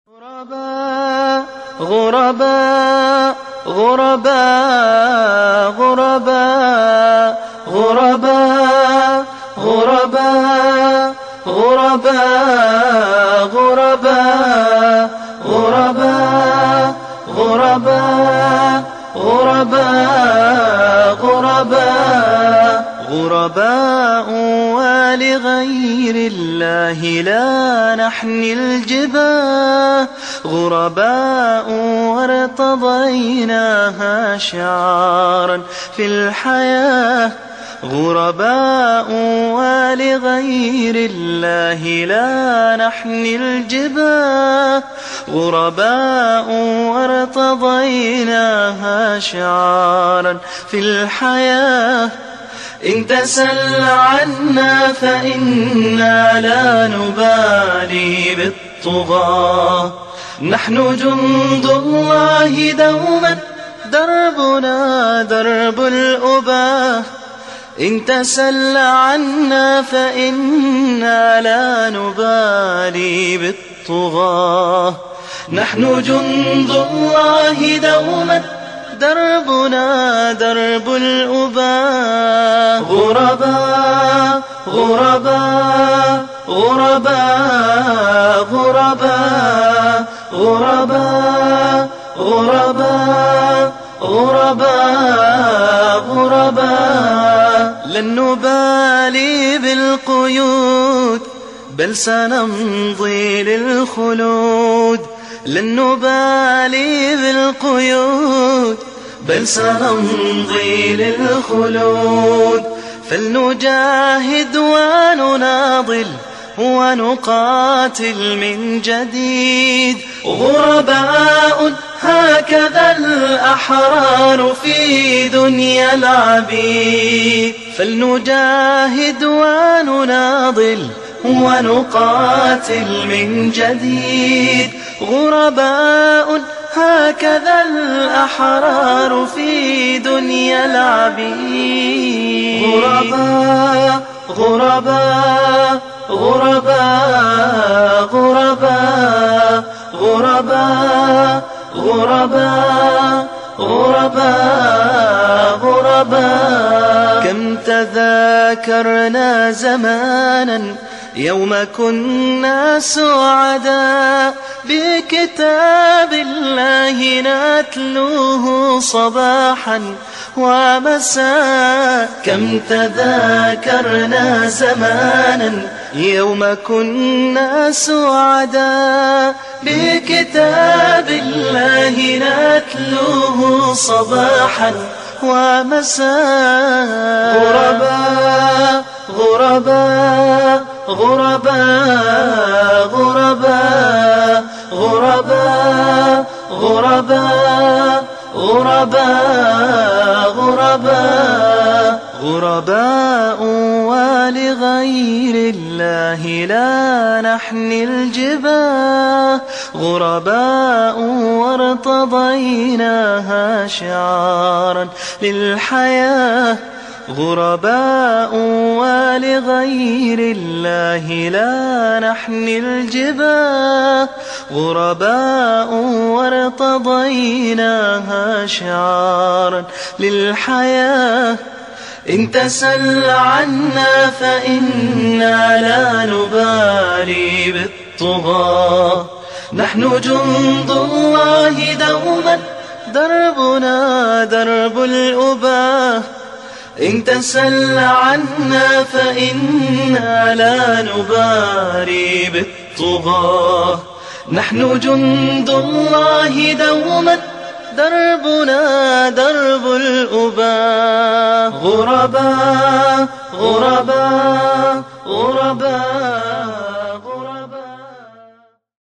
غرباء غرباء غرباء غرباء غرباء غرباء غرباء غرباء غرباء غرباء غرباء غرباء غرباء ولغير الله لا نحني الجباه غرباء وارتضيناها شعارا في الحياة غرباء ولغير الله لا نحني الجباه غرباء وارتضيناها شعارا في الحياة إن تسل عنا فإنا لا نبالي بالطغاة نحن جند الله دوما دربنا درب الأباه إن تسل عنا فإنا لا نبالي بالطغاة نحن جند الله دوما دربنا درب الأباه غرباء غرباء غرباء غرباء غرباء غرباء غرباء غرباء لن نبالي بالقيود بل سنمضي للخلود لن نبالي بالقيود بل سنمضي للخلود فلنجاهد ونناضل ونقاتل من جديد غرباء هكذا الأحرار في دنيا العبيد فلنجاهد ونناضل ونقاتل من جديد غرباء هكذا الأحرار في دنيا العبيد غرباء غرباء غرباء غرباء غرباء غرباء غرباء غرباء كم تذاكرنا زمانا يوم كنا سعداء بكتاب الله نتلوه صباحا ومساء كم تذاكرنا زمانا يوم كنا سعداء بكتاب الله نتلوه صباحا ومساء غرباء غرباء غرباء غرباء غرباء غرباء غرباء غرباء غرباء ولغير الله لا نحني الجباه غرباء وارتضيناها شعارا للحياة غرباء ولغير الله لا نحني الجباه غرباء وارتضيناها شعارا للحياة إن تسل عنا فإنا لا نبالي بالطغاة نحن جند الله دوما دربنا درب الأباه إن تسل عنا فإنا لا نبالي بالطغاة نحن جند الله دوما دربنا درب الأباه غرباء